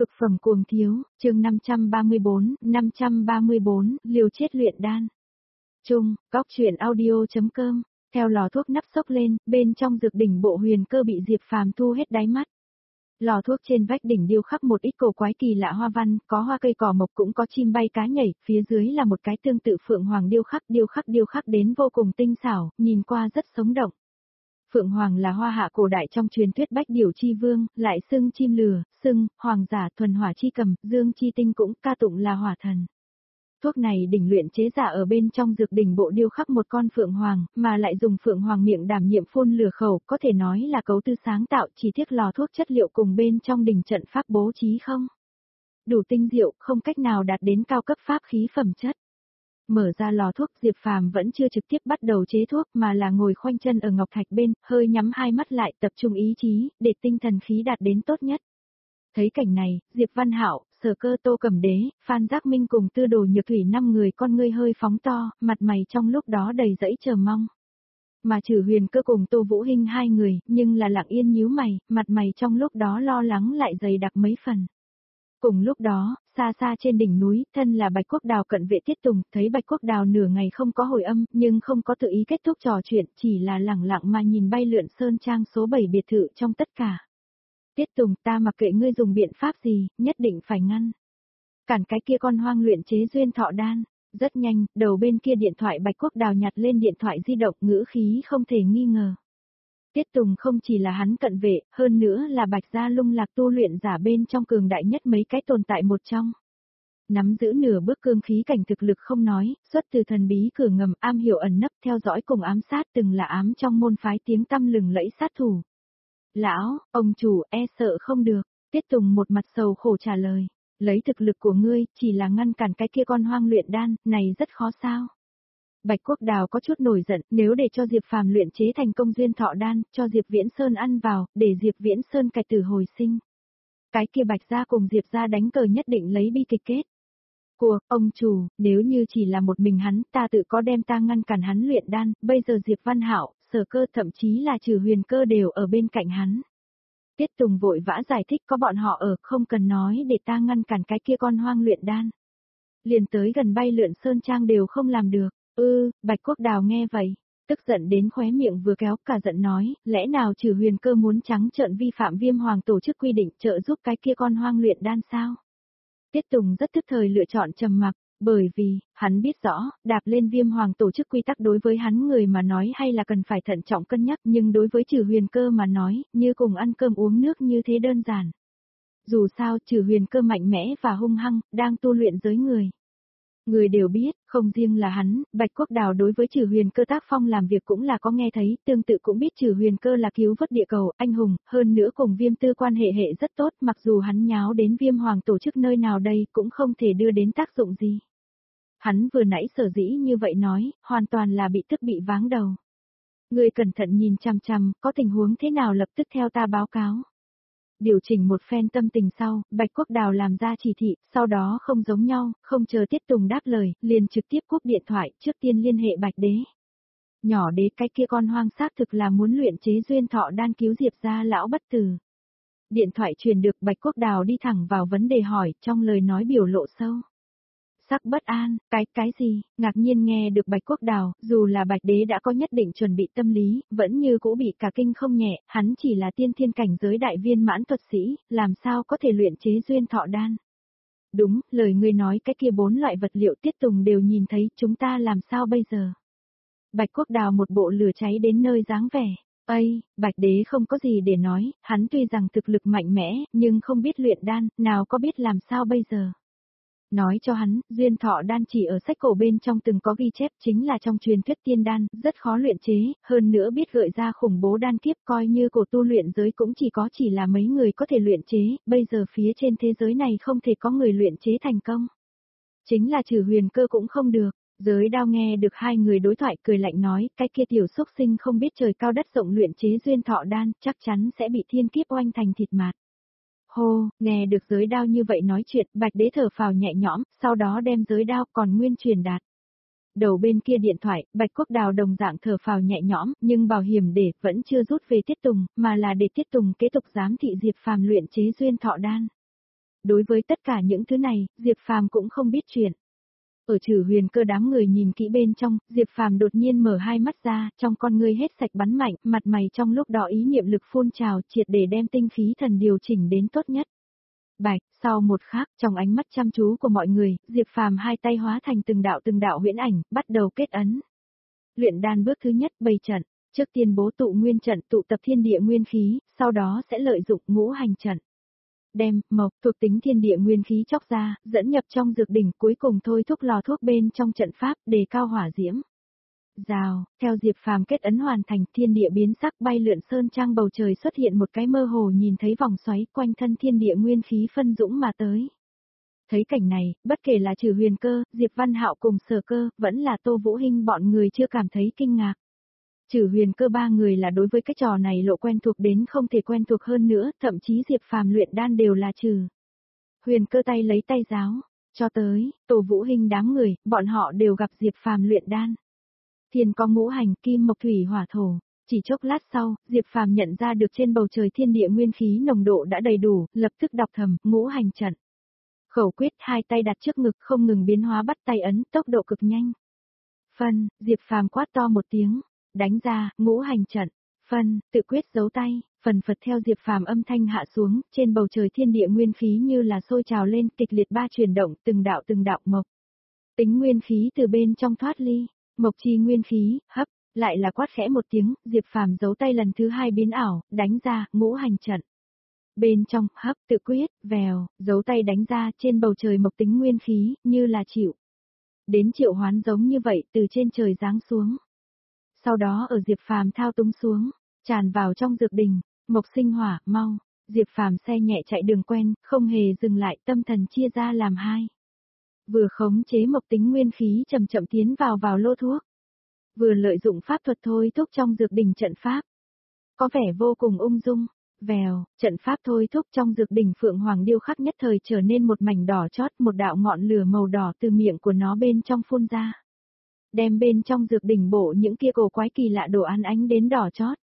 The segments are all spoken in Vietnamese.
Cực phẩm cuồng thiếu, chương 534, liều chết luyện đan. Chung, góc truyện audio.com, theo lò thuốc nắp xốc lên, bên trong dược đỉnh bộ huyền cơ bị Diệp Phàm thu hết đáy mắt. Lò thuốc trên vách đỉnh điêu khắc một ít cổ quái kỳ lạ hoa văn, có hoa cây cỏ mộc cũng có chim bay cá nhảy, phía dưới là một cái tương tự phượng hoàng điêu khắc đến vô cùng tinh xảo, nhìn qua rất sống động. Phượng Hoàng là hoa hạ cổ đại trong truyền thuyết bách điểu chi vương, lại xưng chim lừa, xưng, hoàng giả thuần hỏa chi cầm, dương chi tinh cũng ca tụng là hỏa thần. Thuốc này đỉnh luyện chế giả ở bên trong dược đỉnh bộ điêu khắc một con Phượng Hoàng, mà lại dùng Phượng Hoàng miệng đảm nhiệm phun lửa khẩu, có thể nói là cấu tư sáng tạo, chỉ tiếc lò thuốc chất liệu cùng bên trong đỉnh trận pháp bố trí không đủ tinh diệu, không cách nào đạt đến cao cấp pháp khí phẩm chất. Mở ra lò thuốc, Diệp Phàm vẫn chưa trực tiếp bắt đầu chế thuốc mà là ngồi khoanh chân ở ngọc thạch bên, hơi nhắm hai mắt lại tập trung ý chí, để tinh thần khí đạt đến tốt nhất. Thấy cảnh này, Diệp Văn Hạo, Sở Cơ, Tô Cẩm Đế, Phan Giác Minh cùng Tư Đồ Nhược Thủy 5 người con ngươi hơi phóng to, mặt mày trong lúc đó đầy dẫy chờ mong. Mà Trử Huyền Cơ cùng Tô Vũ Hinh 2 người, nhưng là lặng yên nhíu mày, mặt mày trong lúc đó lo lắng lại dày đặc mấy phần. Cùng lúc đó, xa xa trên đỉnh núi, thân là Bạch Quốc Đào cận vệ Tiết Tùng, thấy Bạch Quốc Đào nửa ngày không có hồi âm, nhưng không có tự ý kết thúc trò chuyện, chỉ là lẳng lặng mà nhìn bay lượn sơn trang số 7 biệt thự trong tất cả. Tiết Tùng, ta mặc kệ ngươi dùng biện pháp gì, nhất định phải ngăn cản cái kia con hoang luyện chế duyên thọ đan. Rất nhanh, đầu bên kia điện thoại Bạch Quốc Đào nhặt lên điện thoại di động, ngữ khí không thể nghi ngờ. Tiết Tùng không chỉ là hắn cận vệ, hơn nữa là Bạch gia lung lạc tu luyện giả bên trong cường đại nhất mấy cái tồn tại một trong. Nắm giữ nửa bước cương khí cảnh thực lực không nói, xuất từ thần bí cửa ngầm, am hiểu ẩn nấp theo dõi cùng ám sát, từng là ám trong môn phái tiếng tăm lừng lẫy sát thủ. Lão, ông chủ, e sợ không được. Tiết Tùng một mặt sầu khổ trả lời, lấy thực lực của ngươi, chỉ là ngăn cản cái kia con hoang luyện đan, này rất khó sao. Bạch Quốc Đào có chút nổi giận, nếu để cho Diệp Phàm luyện chế thành công duyên thọ đan, cho Diệp Viễn Sơn ăn vào, để Diệp Viễn Sơn cải tử hồi sinh. Cái kia Bạch gia cùng Diệp gia đánh cờ nhất định lấy bi kịch kết. Của, ông chủ, nếu như chỉ là một mình hắn, ta tự có đem ta ngăn cản hắn luyện đan, bây giờ Diệp Văn Hạo, Sở Cơ thậm chí là Trử Huyền Cơ đều ở bên cạnh hắn. Tiết Tùng vội vã giải thích có bọn họ ở, không cần nói để ta ngăn cản cái kia con hoang luyện đan. Liền tới gần bay lượn sơn trang đều không làm được. Bạch Quốc Đào nghe vậy, tức giận đến khóe miệng vừa kéo, cả giận nói, lẽ nào Trử Huyền Cơ muốn trắng trợn vi phạm Viêm Hoàng tổ chức quy định trợ giúp cái kia con hoang luyện đan sao? Tiết Tùng rất tức thời lựa chọn trầm mặc, bởi vì, hắn biết rõ, đạp lên Viêm Hoàng tổ chức quy tắc đối với hắn người mà nói hay là cần phải thận trọng cân nhắc, nhưng đối với Trử Huyền Cơ mà nói, như cùng ăn cơm uống nước như thế đơn giản. Dù sao, Trử Huyền Cơ mạnh mẽ và hung hăng, đang tu luyện giới người. Người đều biết, không riêng là hắn, Bạch Quốc Đào đối với Trử Huyền Cơ tác phong làm việc cũng là có nghe thấy, tương tự cũng biết Trử Huyền Cơ là cứu vớt địa cầu, anh hùng, hơn nữa cùng Viêm Tư quan hệ rất tốt, mặc dù hắn nháo đến Viêm Hoàng tổ chức nơi nào đây cũng không thể đưa đến tác dụng gì. Hắn vừa nãy sở dĩ như vậy nói, hoàn toàn là bị tức bị váng đầu. Người cẩn thận nhìn chằm chằm, có tình huống thế nào lập tức theo ta báo cáo. Điều chỉnh một phen tâm tình sau, Bạch Quốc Đào làm ra chỉ thị, sau đó không giống nhau, không chờ Tiết Tùng đáp lời, liền trực tiếp cúp điện thoại, trước tiên liên hệ Bạch Đế. Nhỏ Đế, cái kia con hoang xác thực là muốn luyện chế duyên thọ đan cứu Diệp gia lão bất tử. Điện thoại truyền được, Bạch Quốc Đào đi thẳng vào vấn đề hỏi, trong lời nói biểu lộ sâu sắc bất an, cái gì, ngạc nhiên nghe được Bạch Quốc Đào, dù là Bạch Đế đã có nhất định chuẩn bị tâm lý, vẫn như cũ bị cả kinh không nhẹ, hắn chỉ là tiên thiên cảnh giới đại viên mãn thuật sĩ, làm sao có thể luyện chế duyên thọ đan. Đúng, lời ngươi nói cái kia 4 loại vật liệu Tiết Tùng đều nhìn thấy, chúng ta làm sao bây giờ. Bạch Quốc Đào một bộ lửa cháy đến nơi dáng vẻ. Bạch Đế không có gì để nói, hắn tuy rằng thực lực mạnh mẽ, nhưng không biết luyện đan, nào có biết làm sao bây giờ. Nói cho hắn, duyên thọ đan chỉ ở sách cổ bên trong từng có ghi chép, chính là trong truyền thuyết tiên đan, rất khó luyện chế, hơn nữa biết gợi ra khủng bố đan kiếp, coi như cổ tu luyện giới cũng chỉ là mấy người có thể luyện chế, bây giờ phía trên thế giới này không thể có người luyện chế thành công. Chính là Trử Huyền Cơ cũng không được. Giới Đao nghe được 2 người đối thoại cười lạnh nói, cái kia tiểu xúc sinh không biết trời cao đất rộng luyện chế duyên thọ đan, chắc chắn sẽ bị thiên kiếp oanh thành thịt mạt. Hô, nghe được Giới Đao như vậy nói chuyện, Bạch Đế thở phào nhẹ nhõm, sau đó đem Giới Đao còn nguyên truyền đạt. Đầu bên kia điện thoại, Bạch Quốc Đào đồng dạng thở phào nhẹ nhõm, nhưng bảo hiểm để vẫn chưa rút về Tiết Tùng, mà là để Tiết Tùng kế tục giám thị Diệp Phàm luyện chế duyên thọ đan. Đối với tất cả những thứ này, Diệp Phàm cũng không biết chuyện. Ở Trử Huyền Cơ đám người nhìn kỹ bên trong, Diệp Phàm đột nhiên mở hai mắt ra, trong con ngươi hết sạch bắn mạnh, mặt mày trong lúc đó ý niệm lực phun trào, triệt để đem tinh khí thần điều chỉnh đến tốt nhất. Bạch, sau một khắc, trong ánh mắt chăm chú của mọi người, Diệp Phàm hai tay hóa thành từng đạo huyễn ảnh, bắt đầu kết ấn. Luyện đan bước thứ nhất, bày trận, trước tiên bố tụ nguyên trận, tụ tập thiên địa nguyên khí, sau đó sẽ lợi dụng ngũ hành trận. Đem, mộc, thuộc tính thiên địa nguyên khí chóc ra, dẫn nhập trong dược đỉnh, cuối cùng thôi thúc lò thuốc bên trong trận pháp, đề cao hỏa diễm. Rào, theo Diệp Phàm kết ấn hoàn thành, thiên địa biến sắc, bay lượn sơn trang, bầu trời xuất hiện một cái mơ hồ nhìn thấy vòng xoáy, quanh thân thiên địa nguyên khí phân dũng mà tới. Thấy cảnh này, bất kể là Trử Huyền Cơ, Diệp Văn Hạo cùng Sở Cơ, vẫn là Tô Vũ Hinh, bọn người chưa cảm thấy kinh ngạc. Trử Huyền Cơ ba người là đối với cái trò này lộ quen thuộc đến không thể quen thuộc hơn nữa, thậm chí Diệp Phàm luyện đan đều là Trử Huyền Cơ tay lấy tay giáo, cho tới Tô Vũ Hinh đám người, bọn họ đều gặp Diệp Phàm luyện đan. Thiên có ngũ hành, kim mộc thủy hỏa thổ. Chỉ chốc lát sau, Diệp Phàm nhận ra được trên bầu trời thiên địa nguyên khí nồng độ đã đầy đủ, lập tức đọc thầm, ngũ hành trận. Khẩu quyết, hai tay đặt trước ngực, không ngừng biến hóa bắt tay ấn, tốc độ cực nhanh. Phân, Diệp Phàm quát to một tiếng, đánh ra, ngũ hành trận. Phân, tự quyết giấu tay, phần phật theo Diệp Phàm âm thanh hạ xuống, trên bầu trời thiên địa nguyên khí như là sôi trào lên, kịch liệt ba chuyển động, từng đạo mộc. Tính nguyên khí từ bên trong thoát ly, mộc chi nguyên khí, hấp, lại là quát khẽ một tiếng, Diệp Phàm giấu tay lần thứ hai biến ảo, đánh ra, ngũ hành trận. Bên trong, hấp, tự quyết, vèo, giấu tay đánh ra, trên bầu trời mộc tính nguyên khí, như là chịu. Đến triệu hoán giống như vậy, từ trên trời giáng xuống. Sau đó ở Diệp Phàm thao túng xuống, tràn vào trong dược đình, mộc sinh hỏa, mau. Diệp Phàm xe nhẹ chạy đường quen, không hề dừng lại, tâm thần chia ra làm hai. Vừa khống chế mộc tính nguyên khí chậm chậm tiến vào lô thuốc. Vừa lợi dụng pháp thuật thôi thúc trong dược đình trận pháp. Có vẻ vô cùng ung dung. Vèo, trận pháp thôi thúc trong dược đỉnh Phượng Hoàng điêu khắc nhất thời trở nên một mảnh đỏ chót, một đạo ngọn lửa màu đỏ từ miệng của nó bên trong phun ra. Đem bên trong dược đỉnh bộ những kia cổ quái kỳ lạ đồ án ánh đến đỏ chót.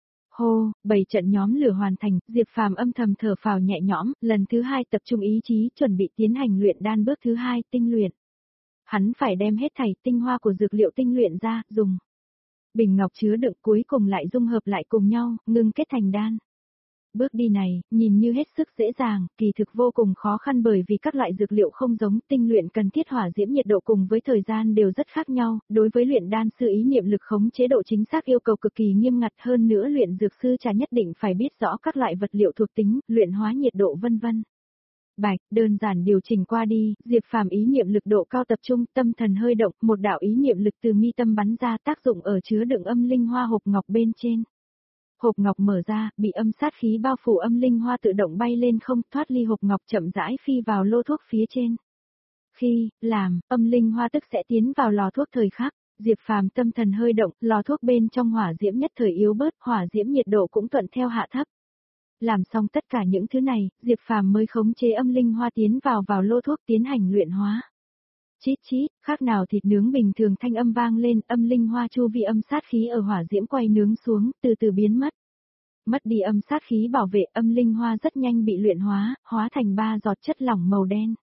Hô, 7 trận nhóm lửa hoàn thành, Diệp Phàm âm thầm thở phào nhẹ nhõm, lần thứ hai tập trung ý chí chuẩn bị tiến hành luyện đan bước thứ hai, tinh luyện. Hắn phải đem hết thảy tinh hoa của dược liệu tinh luyện ra, dùng bình ngọc chứa đựng cuối cùng lại dung hợp lại cùng nhau, ngưng kết thành đan. Bước đi này, nhìn như hết sức dễ dàng, kỳ thực vô cùng khó khăn bởi vì các loại dược liệu không giống, tinh luyện cần thiết hỏa diễm nhiệt độ cùng với thời gian đều rất khác nhau, đối với luyện đan sư ý niệm lực khống chế độ chính xác yêu cầu cực kỳ nghiêm ngặt hơn nữa luyện dược sư chả nhất định phải biết rõ các loại vật liệu thuộc tính, luyện hóa nhiệt độ vân vân. Bạch, đơn giản điều chỉnh qua đi, Diệp Phàm ý niệm lực độ cao tập trung, tâm thần hơi động, một đạo ý niệm lực từ mi tâm bắn ra tác dụng ở chứa đựng âm linh hoa hộp ngọc bên trên. Hộp ngọc mở ra, bị âm sát khí bao phủ âm linh hoa tự động bay lên không, thoát ly hộp ngọc chậm rãi phi vào lô thuốc phía trên. Khi làm, âm linh hoa tức sẽ tiến vào lò thuốc thời khắc, Diệp Phàm tâm thần hơi động, lò thuốc bên trong hỏa diễm nhất thời yếu bớt, hỏa diễm nhiệt độ cũng thuận theo hạ thấp. Làm xong tất cả những thứ này, Diệp Phàm mới khống chế âm linh hoa tiến vào lô thuốc tiến hành luyện hóa. Chít chít, khác nào thịt nướng bình thường thanh âm vang lên, âm linh hoa chu vi âm sát khí ở hỏa diễm quay nướng xuống, từ từ biến mất. Mất đi âm sát khí bảo vệ, âm linh hoa rất nhanh bị luyện hóa, hóa thành 3 giọt chất lỏng màu đen.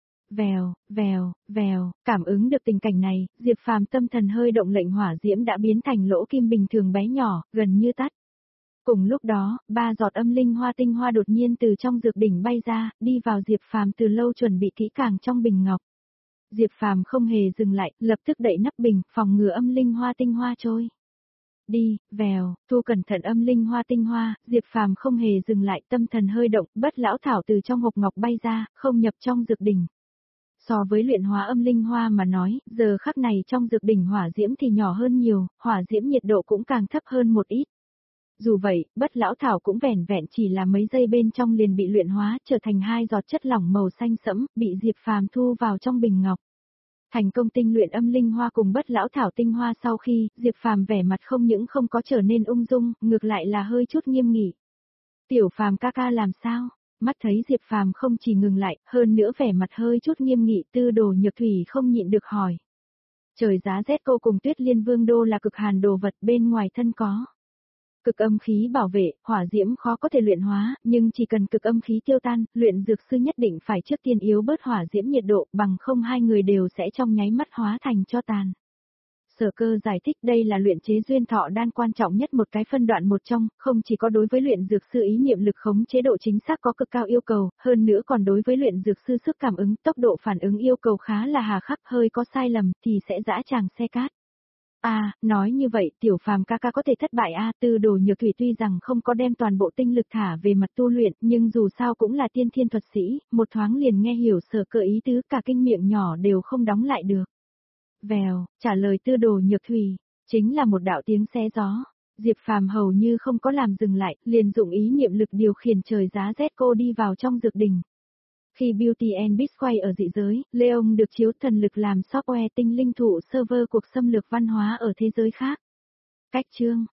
Vèo, vèo, vèo, cảm ứng được tình cảnh này, Diệp Phàm tâm thần hơi động lệnh hỏa diễm đã biến thành lỗ kim bình thường bé nhỏ, gần như tắt. Cùng lúc đó, 3 giọt âm linh hoa tinh hoa đột nhiên từ trong dược đỉnh bay ra, đi vào Diệp Phàm từ lâu chuẩn bị kỹ càng trong bình ngọc. Diệp Phàm không hề dừng lại, lập tức đậy nắp bình, phòng ngừa âm linh hoa tinh hoa trôi. Đi, vèo, thu cẩn thận âm linh hoa tinh hoa, Diệp Phàm không hề dừng lại, tâm thần hơi động, bất lão thảo từ trong hộp ngọc bay ra, không nhập trong dược đỉnh. So với luyện hóa âm linh hoa mà nói, giờ khắc này trong dược đỉnh hỏa diễm thì nhỏ hơn nhiều, hỏa diễm nhiệt độ cũng càng thấp hơn một ít. Dù vậy, bất lão thảo cũng vẻn vẹn chỉ là mấy giây bên trong liền bị luyện hóa, trở thành 2 giọt chất lỏng màu xanh sẫm, bị Diệp Phàm thu vào trong bình ngọc. Thành công tinh luyện âm linh hoa cùng bất lão thảo tinh hoa sau khi, Diệp Phàm vẻ mặt không những không có trở nên ung dung, ngược lại là hơi chút nghiêm nghị. Tiểu Phàm ca ca làm sao? Mắt thấy Diệp Phàm không chỉ ngừng lại, hơn nữa vẻ mặt hơi chút nghiêm nghị, Tư Đồ Nhược Thủy không nhịn được hỏi. Trời giá rét cô cùng Tuyết Liên Vương đô là cực hàn đồ vật bên ngoài thân có. Cực âm khí bảo vệ, hỏa diễm khó có thể luyện hóa, nhưng chỉ cần cực âm khí tiêu tan, luyện dược sư nhất định phải trước tiên yếu bớt hỏa diễm nhiệt độ, bằng không hai người đều sẽ trong nháy mắt hóa thành tro tàn. Sở Cơ giải thích đây là luyện chế duyên thọ đan quan trọng nhất một cái phân đoạn một trong, không chỉ có đối với luyện dược sư ý niệm lực khống chế độ chính xác có cực cao yêu cầu, hơn nữa còn đối với luyện dược sư sức cảm ứng, tốc độ phản ứng yêu cầu khá là hà khắc, hơi có sai lầm thì sẽ dã tràng xe cát. Nói như vậy, tiểu phàm ca ca có thể thất bại Tư Đồ Nhược Thủy tuy rằng không có đem toàn bộ tinh lực thả về mặt tu luyện, nhưng dù sao cũng là tiên thiên thuật sĩ, một thoáng liền nghe hiểu Sở Cơ ý tứ, cả kinh miệng nhỏ đều không đóng lại được. Vèo, trả lời Tư Đồ Nhược Thủy, chính là một đạo tiếng xé gió. Diệp Phàm hầu như không có làm dừng lại, liền dụng ý niệm lực điều khiển trời giá rét cô đi vào trong dược đỉnh. Khi Beauty and Beast quay ở dị giới, Leon được chiếu thần lực làm software tinh linh thụ server cuộc xâm lược văn hóa ở thế giới khác. Cách chương